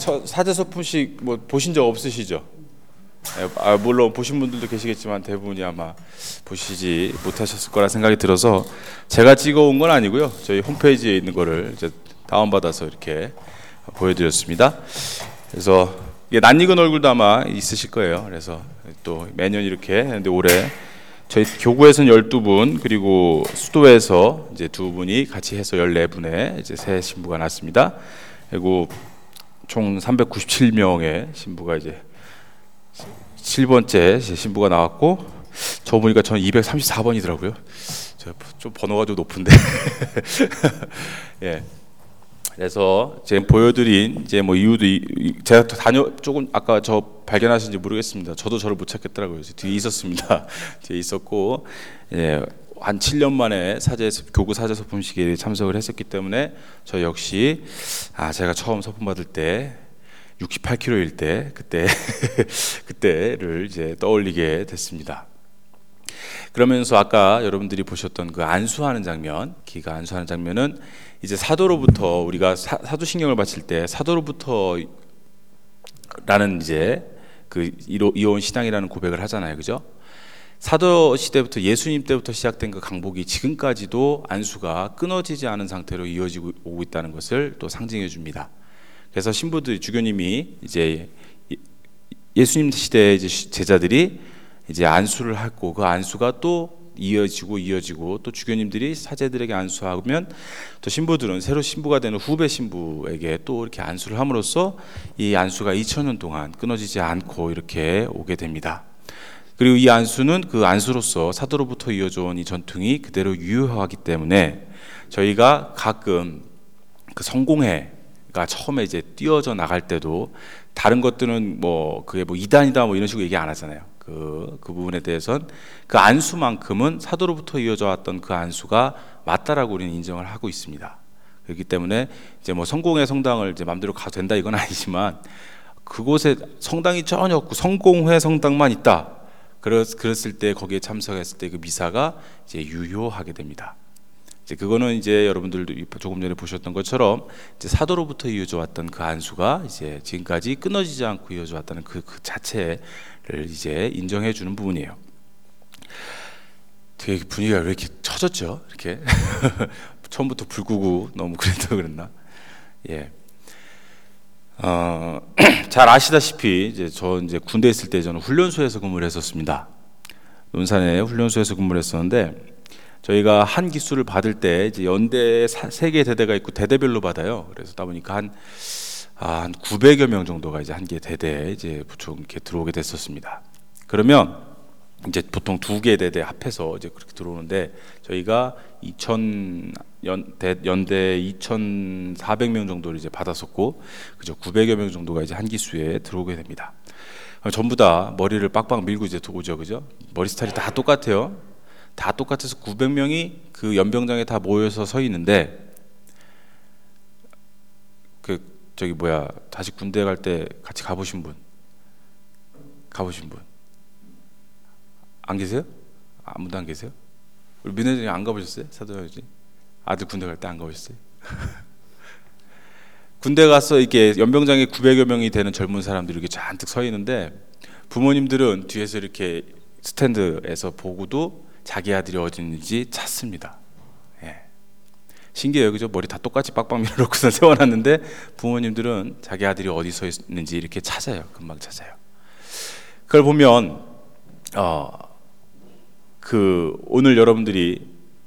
사제서품식 뭐 보신 적 없으시죠? 물론 보신 분들도 계시겠지만 대부분이 아마 보시지 못하셨을 거라 생각이 들어서 제가 찍어온 건 아니고요. 저희 홈페이지에 있는 거를 이제 다운받아서 이렇게 보여드렸습니다. 그래서 이게 낯익은 얼굴도 아마 있으실 거예요. 그래서 또 매년 이렇게 했는데 올해 저희 교구에서는 12분 그리고 수도에서 이제 2분이 같이 해서 14분의 이제 새 신부가 났습니다. 그리고 총 397명의 신부가 이제 7번째 신부가 나왔고 저 보니까 저는 234번이더라고요. 좀 번호가 좀 높은데. 예. 그래서 제가 보여드린 이제 뭐 이유도 제가 조금 아까 저 발견하신지 모르겠습니다. 저도 저를 못 찾겠더라고요. 뒤에 있었습니다. 뒤에 있었고 예, 한 7년 만에 교구 사제 서품식에 참석을 했었기 때문에 저 역시 제가 처음 서품 받을 때 68kg일 때 그때를 이제 떠올리게 됐습니다. 그러면서 아까 여러분들이 보셨던 그 안수하는 장면, 기가 안수하는 장면은 이제 사도로부터 우리가 사도신경을 바칠 때 사도로부터라는 이제 그 이어온 신앙이라는 고백을 하잖아요, 그죠? 사도 시대부터 예수님 때부터 시작된 그 강복이 지금까지도 안수가 끊어지지 않은 상태로 이어지고 오고 있다는 것을 또 상징해 줍니다. 그래서 신부들 주교님이 이제 예수님 시대의 이제 제자들이 이제 안수를 하고 그 안수가 또 이어지고 또 주교님들이 사제들에게 안수하면 또 신부들은 새로 신부가 되는 후배 신부에게 또 이렇게 안수를 함으로써 이 안수가 2000년 동안 끊어지지 않고 이렇게 오게 됩니다. 그리고 이 안수는 그 안수로서 사도로부터 이어져 온 이 전통이 그대로 유효하기 때문에 저희가 가끔 그 성공회가 처음에 이제 띄어져 나갈 때도 다른 것들은 뭐 그게 뭐 이단이다 뭐 이런 식으로 얘기 안 하잖아요. 그 부분에 대해서는 그 안수만큼은 사도로부터 이어져 왔던 그 안수가 맞다라고 우리는 인정을 하고 있습니다. 그렇기 때문에 이제 뭐 성공회 성당을 이제 마음대로 가도 된다 이건 아니지만 그곳에 성당이 전혀 없고 성공회 성당만 있다. 그랬을 때 거기에 참석했을 때 그 미사가 이제 유효하게 됩니다. 이제 그거는 이제 여러분들도 조금 전에 보셨던 것처럼 이제 사도로부터 이어져 왔던 그 안수가 이제 지금까지 끊어지지 않고 이어져 왔다는 그 자체를 이제 인정해 주는 부분이에요. 되게 분위기가 왜 이렇게 처졌죠? 이렇게 처음부터 불 끄고 너무 그랬나? 예. 잘 아시다시피 이제 군대 있을 때 저는 훈련소에서 근무를 했었습니다. 논산의 훈련소에서 근무를 했었는데 저희가 한 기수를 받을 때 이제 연대 3개 대대가 있고 대대별로 받아요. 그래서 다 보니까 한 900여 명 정도가 이제 한 개 대대에 이제 보통 이렇게 들어오게 됐었습니다. 그러면 이제 보통 2개 대대 합해서 이제 그렇게 들어오는데 저희가 연대 2,400명 정도를 이제 받았었고, 그죠? 900여 명 정도가 이제 한 기수에 들어오게 됩니다. 전부 다 머리를 빡빡 밀고 이제 오죠, 그죠? 머리 스타일이 다 똑같아요. 다 똑같아서 900명이 그 연병장에 다 모여서 서 있는데 다시 군대 갈 때 같이 가보신 분 안 계세요? 아무도 안 계세요? 우리 민혜진이 안 가보셨어요? 사도여지 아들 군대 갈 때 안 가보셨어요? 군대 가서 이렇게 연병장에 900여 명이 되는 젊은 사람들이 이렇게 잔뜩 서 있는데 부모님들은 뒤에서 이렇게 스탠드에서 보고도 자기 아들이 어디 있는지 찾습니다. 예. 신기해요, 그죠? 머리 다 똑같이 빡빡 밀어놓고서 세워놨는데 부모님들은 자기 아들이 어디 서 있는지 이렇게 찾아요. 금방 찾아요. 그걸 보면 오늘 여러분들이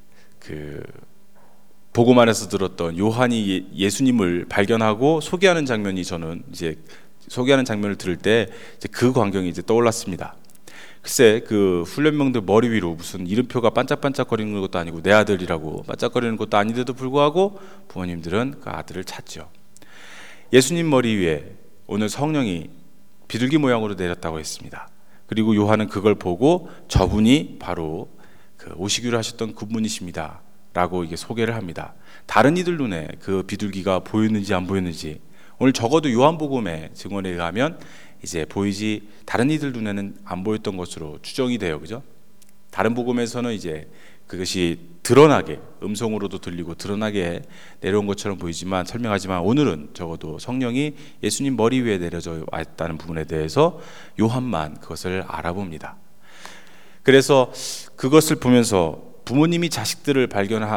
복음안에서 들었던 요한이 예수님을 발견하고 소개하는 장면이 저는 이제 소개하는 장면을 들을 때 이제 그 광경이 이제 떠올랐습니다. 글쎄 그 훈련병들 머리 위로 무슨 이름표가 반짝반짝거리는 것도 아니고 내 아들이라고 반짝거리는 것도 아닌데도 불구하고 부모님들은 그 아들을 찾죠. 예수님 머리 위에 오늘 성령이 비둘기 모양으로 내렸다고 했습니다. 그리고 요한은 그걸 보고 저분이 바로 그 오시기로 하셨던 그분이십니다 라고 이게 소개를 합니다. 다른 이들 눈에 그 비둘기가 보였는지 안 보였는지 오늘 적어도 요한복음의 증언에 의하면 이제 다른 이들 눈에는 안 보였던 것으로 추정이 돼요, 그죠? 다른 복음에서는 이제 그것이 드러나게, 음성으로도 들리고 드러나게 내려온 것처럼 보이지만, 설명하지만 오늘은 적어도 성령이 예수님 머리 위에 내려져 왔다는 부분에 대해서 요한만 그것을 알아봅니다. 그래서 그것을 보면서 부모님이 자식을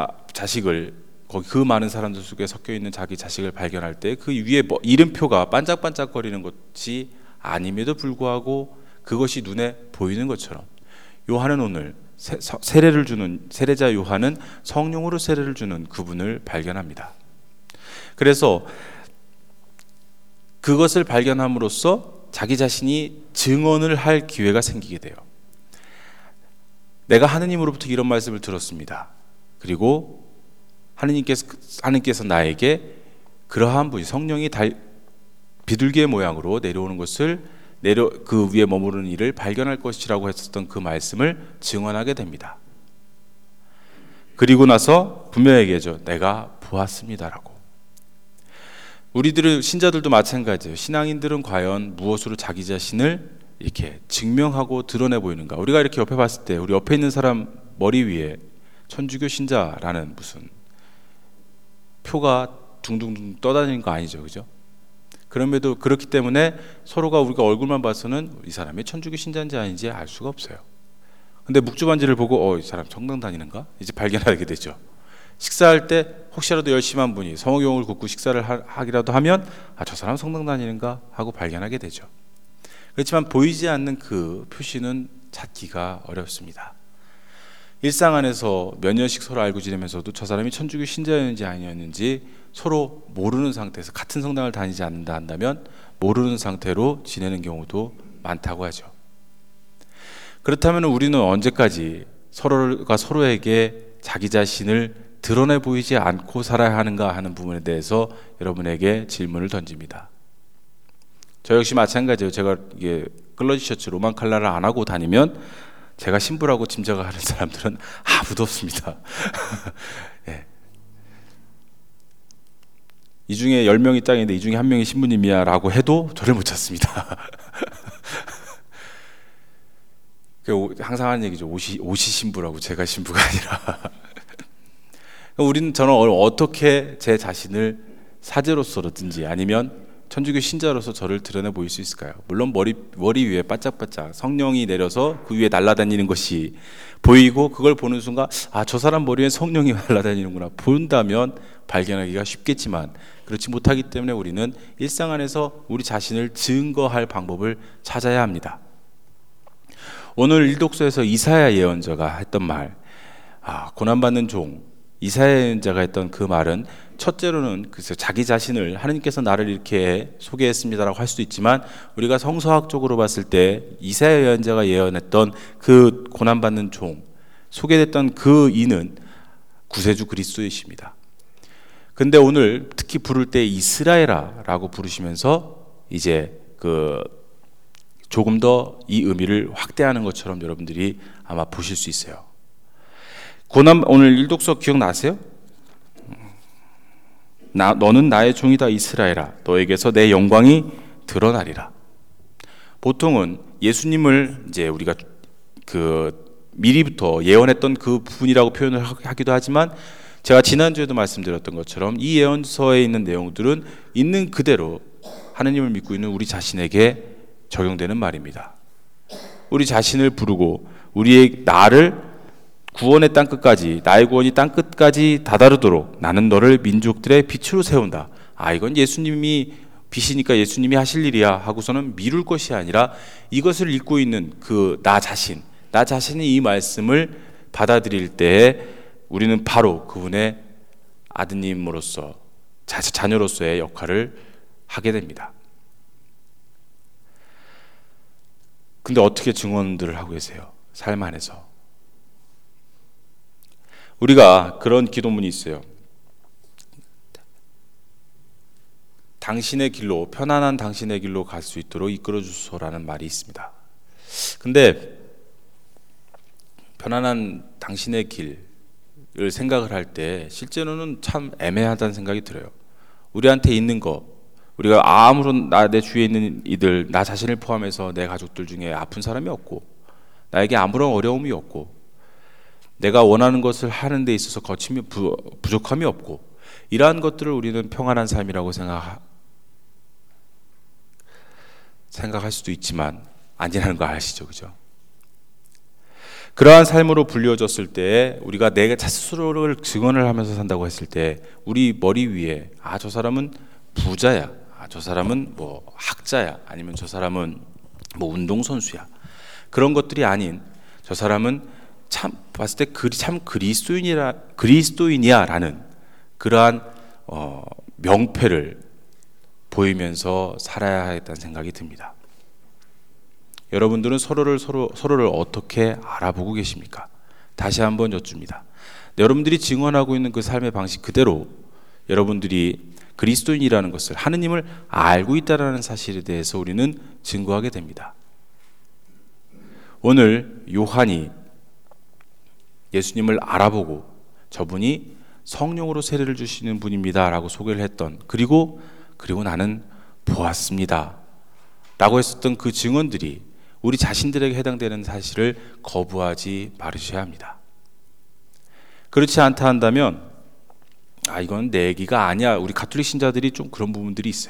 거기 그 많은 사람들 속에 섞여 있는 자기 자식을 발견할 때 그 위에 이름표가 반짝반짝거리는 것이 아님에도 불구하고 그것이 눈에 보이는 것처럼, 요한은 오늘 세례자 요한은 성령으로 세례를 주는 그분을 발견합니다. 그래서 그것을 발견함으로써 자기 자신이 증언을 할 기회가 생기게 돼요. 내가 하느님으로부터 이런 말씀을 들었습니다. 그리고 하느님께서 나에게 그러한 분이 성령이 비둘기의 모양으로 내려오는 것을 그 위에 머무르는 이를 발견할 것이라고 했었던 그 말씀을 증언하게 됩니다. 그리고 나서 분명히 얘기하죠. 내가 보았습니다라고. 우리들은 신자들도 마찬가지예요. 신앙인들은 과연 무엇으로 자기 자신을 이렇게 증명하고 드러내 보이는가? 우리가 이렇게 옆에 봤을 때 우리 옆에 있는 사람 머리 위에 천주교 신자라는 무슨 표가 둥둥둥 떠다니는 거 아니죠, 그죠? 그럼에도 그렇기 때문에 서로가 우리가 얼굴만 봐서는 이 사람이 천주교 신자인지 아닌지 알 수가 없어요. 근데 묵주반지를 보고 이 사람 성당 다니는가? 이제 발견하게 되죠. 식사할 때 혹시라도 열심한 분이 성호경을 굽고 식사를 하기라도 하면 저 사람 성당 다니는가 하고 발견하게 되죠. 그렇지만 보이지 않는 그 표시는 찾기가 어렵습니다. 일상 안에서 몇 년씩 서로 알고 지내면서도 저 사람이 천주교 신자였는지 아니었는지 서로 모르는 상태에서, 같은 성당을 다니지 않는다 한다면 모르는 상태로 지내는 경우도 많다고 하죠. 그렇다면 우리는 언제까지 서로가 서로에게 자기 자신을 드러내 보이지 않고 살아야 하는가 하는 부분에 대해서 여러분에게 질문을 던집니다. 저 역시 마찬가지예요. 제가 이게 클러지 셔츠 로만 칼라를 안 하고 다니면 제가 신부라고 짐작을 하는 사람들은 아무도 없습니다. 예. 이 중에 10명이 땅인데 이 중에 한 명이 신부님이야 라고 해도 저를 못 찾습니다. 항상 하는 얘기죠. 옷이 신부라고, 제가 신부가 아니라. 저는 어떻게 제 자신을 사제로서든지 아니면 천주교 신자로서 저를 드러내 보일 수 있을까요? 물론 머리 위에 반짝반짝 성령이 내려서 그 위에 날아다니는 것이 보이고, 그걸 보는 순간 저 사람 머리 위에 성령이 날아다니는구나 본다면 발견하기가 쉽겠지만, 그렇지 못하기 때문에 우리는 일상 안에서 우리 자신을 증거할 방법을 찾아야 합니다. 오늘 일독서에서 이사야 예언자가 했던 말, 고난받는 종 이사야 예언자가 했던 그 말은, 첫째로는 그래서 자기 자신을 하느님께서 나를 이렇게 소개했습니다라고 할 수도 있지만, 우리가 성서학적으로 봤을 때 이사야 예언자가 예언했던 그 고난받는 종, 소개됐던 그 이는 구세주 그리스도이십니다. 근데 오늘 특히 부를 때 이스라엘아라고 부르시면서 이제 조금 더 이 의미를 확대하는 것처럼 여러분들이 아마 보실 수 있어요. 오늘 일독서 기억나세요? 너는 나의 종이다 이스라엘아, 너에게서 내 영광이 드러나리라. 보통은 예수님을 이제 우리가 미리부터 예언했던 그 부분이라고 표현을 하기도 하지만, 제가 지난주에도 말씀드렸던 것처럼 이 예언서에 있는 내용들은 있는 그대로 하느님을 믿고 있는 우리 자신에게 적용되는 말입니다. 우리 자신을 부르고 우리의 나를 구원의 땅끝까지, 나의 구원이 땅끝까지 다다르도록 나는 너를 민족들의 빛으로 세운다. 이건 예수님이 빛이니까 예수님이 하실 일이야 하고서는 미룰 것이 아니라, 이것을 읽고 있는 나 자신이 이 말씀을 받아들일 때에 우리는 바로 그분의 아드님으로서, 자녀로서의 역할을 하게 됩니다. 근데 어떻게 증언들을 하고 계세요? 삶 안에서. 우리가 그런 기도문이 있어요. 당신의 길로, 편안한 당신의 길로 갈 수 있도록 이끌어 주소서라는 말이 있습니다. 근데 편안한 당신의 길을 생각을 할 때 실제로는 참 애매하다는 생각이 들어요. 우리한테 있는 거, 우리가 아무런 내 주위에 있는 이들, 나 자신을 포함해서 내 가족들 중에 아픈 사람이 없고, 나에게 아무런 어려움이 없고, 내가 원하는 것을 하는 데 있어서 부족함이 없고, 이러한 것들을 우리는 평안한 삶이라고 생각할 수도 있지만 아니라는 거 아시죠, 그죠? 그러한 삶으로 불려졌을 때 우리가 내가 스스로를 증언을 하면서 산다고 했을 때 우리 머리 위에 저 사람은 부자야, 저 사람은 뭐 학자야, 아니면 저 사람은 뭐 운동선수야, 그런 것들이 아닌 저 사람은 참 봤을 때 참 그리스도인이야라는 그러한 명패를 보이면서 살아야 하겠다는 생각이 듭니다. 여러분들은 서로를 어떻게 알아보고 계십니까? 다시 한번 여쭙니다. 여러분들이 증언하고 있는 그 삶의 방식 그대로 여러분들이 그리스도인이라는 것을, 하느님을 알고 있다는 사실에 대해서 우리는 증거하게 됩니다. 오늘 요한이 예수님을 알아보고 저분이 성령으로 세례를 주시는 분입니다 라고 소개를 했던, 그리고 나는 보았습니다 라고 했었던 그 증언들이 우리 자신들에게 해당되는 사실을 거부하지 말으셔야 합니다. 그렇지 않다 한다면 이건 내 얘기가 아니야. 우리 가톨릭 신자들이 좀 그런 부분들이 있어요.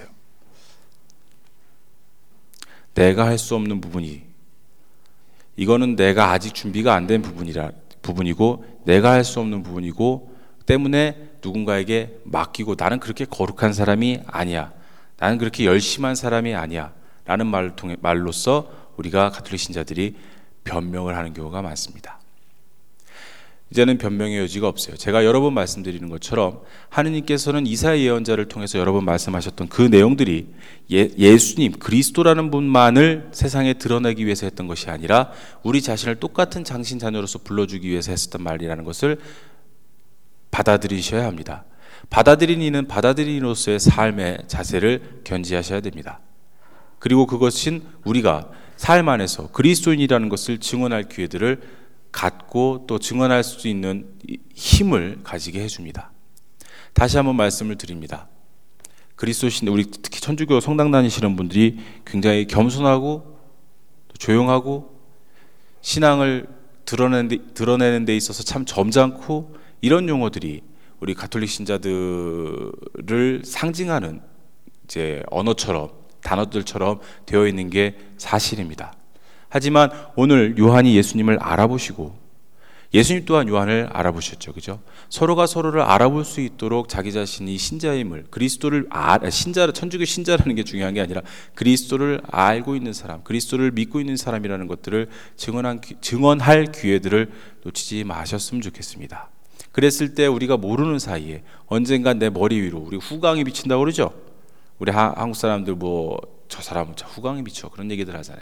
내가 할 수 없는 부분이, 이거는 내가 아직 준비가 안 된 부분이고 내가 할 수 없는 부분이고 때문에 누군가에게 맡기고, 나는 그렇게 거룩한 사람이 아니야, 나는 그렇게 열심한 사람이 아니야 라는 말로써 우리가 가톨릭 신자들이 변명을 하는 경우가 많습니다. 이제는 변명의 여지가 없어요. 제가 여러 번 말씀드리는 것처럼 하느님께서는 이사야 예언자를 통해서 여러 번 말씀하셨던 그 내용들이 예수님 그리스도라는 분만을 세상에 드러내기 위해서 했던 것이 아니라 우리 자신을 똑같은 장신 자녀로서 불러주기 위해서 했었던 말이라는 것을 받아들이셔야 합니다. 받아들인 이는 받아들인으로서의 삶의 자세를 견지하셔야 됩니다. 그리고 그것은 우리가 삶 안에서 그리스도인이라는 것을 증언할 기회들을 갖고 또 증언할 수 있는 힘을 가지게 해줍니다. 다시 한번 말씀을 드립니다. 그리스도신, 우리 특히 천주교 성당 다니시는 분들이 굉장히 겸손하고 조용하고 신앙을 드러내는 데 있어서 참 점잖고, 이런 용어들이 우리 가톨릭 신자들을 상징하는 이제 언어처럼, 단어들처럼 되어 있는 게 사실입니다. 하지만 오늘 요한이 예수님을 알아보시고 예수님 또한 요한을 알아보셨죠, 그죠? 서로가 서로를 알아볼 수 있도록 자기 자신이 신자임을, 그리스도를 천주교 신자라는 게 중요한 게 아니라 그리스도를 알고 있는 사람, 그리스도를 믿고 있는 사람이라는 것들을 증언할 기회들을 놓치지 마셨으면 좋겠습니다. 그랬을 때 우리가 모르는 사이에 언젠간 내 머리 위로 우리 후광이 비친다고 그러죠. 우리 한국 사람들 저 사람은 후광이 비쳐 그런 얘기들 하잖아요.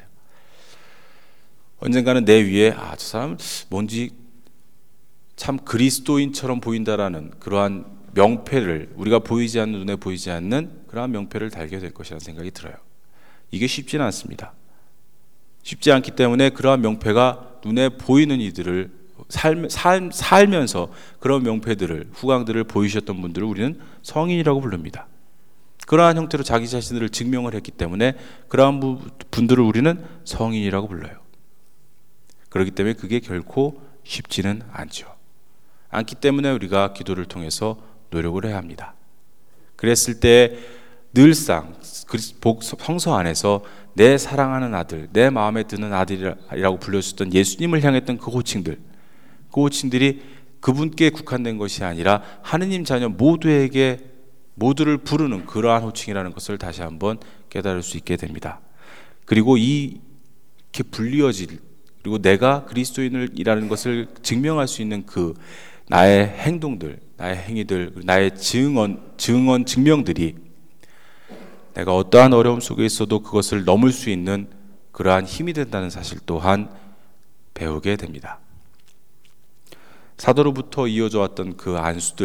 언젠가는 내 위에 저 사람은 뭔지 참 그리스도인처럼 보인다라는 그러한 명패를, 우리가 보이지 않는, 눈에 보이지 않는 그러한 명패를 달게 될 것이라는 생각이 들어요. 이게 쉽지는 않습니다. 쉽지 않기 때문에 그러한 명패가 눈에 보이는 이들을 살면서 그런 명패들을, 후광들을 보이셨던 분들을 우리는 성인이라고 부릅니다. 그러한 형태로 자기 자신을 증명을 했기 때문에 그러한 분들을 우리는 성인이라고 불러요. 그렇기 때문에 그게 결코 쉽지는 않기 때문에 우리가 기도를 통해서 노력을 해야 합니다. 그랬을 때 늘상 성서 안에서 내 사랑하는 아들, 내 마음에 드는 아들이라고 불려주셨던 예수님을 향했던 그 호칭들이 그분께 국한된 것이 아니라 하느님 자녀 모두를 부르는 그러한 호칭이라는 것을 다시 한번 깨달을 수 있게 됩니다. 그리고 이렇게 그리고 내가 그리스도인이라는 것을 증명할 수 있는 그 나의 행동들, 나의 행위들, 나의 증명들이 내가 어떠한 어려움 속에 있어도 그것을 넘을 수 있는 그러한 힘이 된다는 사실 또한 배우게 됩니다. 사도로부터 이어져 왔던 그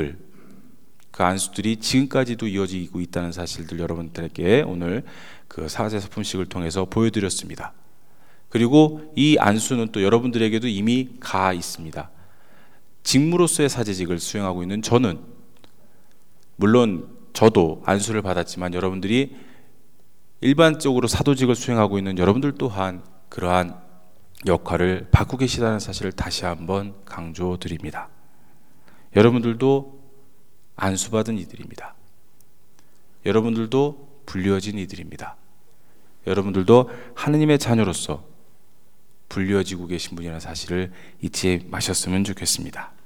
안수들이 지금까지도 이어지고 있다는 사실들 여러분들에게 오늘 그 사제서품식을 통해서 보여드렸습니다. 그리고 이 안수는 또 여러분들에게도 이미 가 있습니다. 직무로서의 사제직을 수행하고 있는 저는, 물론 저도 안수를 받았지만 여러분들이 일반적으로 사도직을 수행하고 있는 여러분들 또한 그러한 역할을 받고 계시다는 사실을 다시 한번 강조드립니다. 여러분들도 안수받은 이들입니다. 여러분들도 불리어진 이들입니다. 여러분들도 하느님의 자녀로서 불리어지고 계신 분이라는 사실을 잊지 마셨으면 좋겠습니다.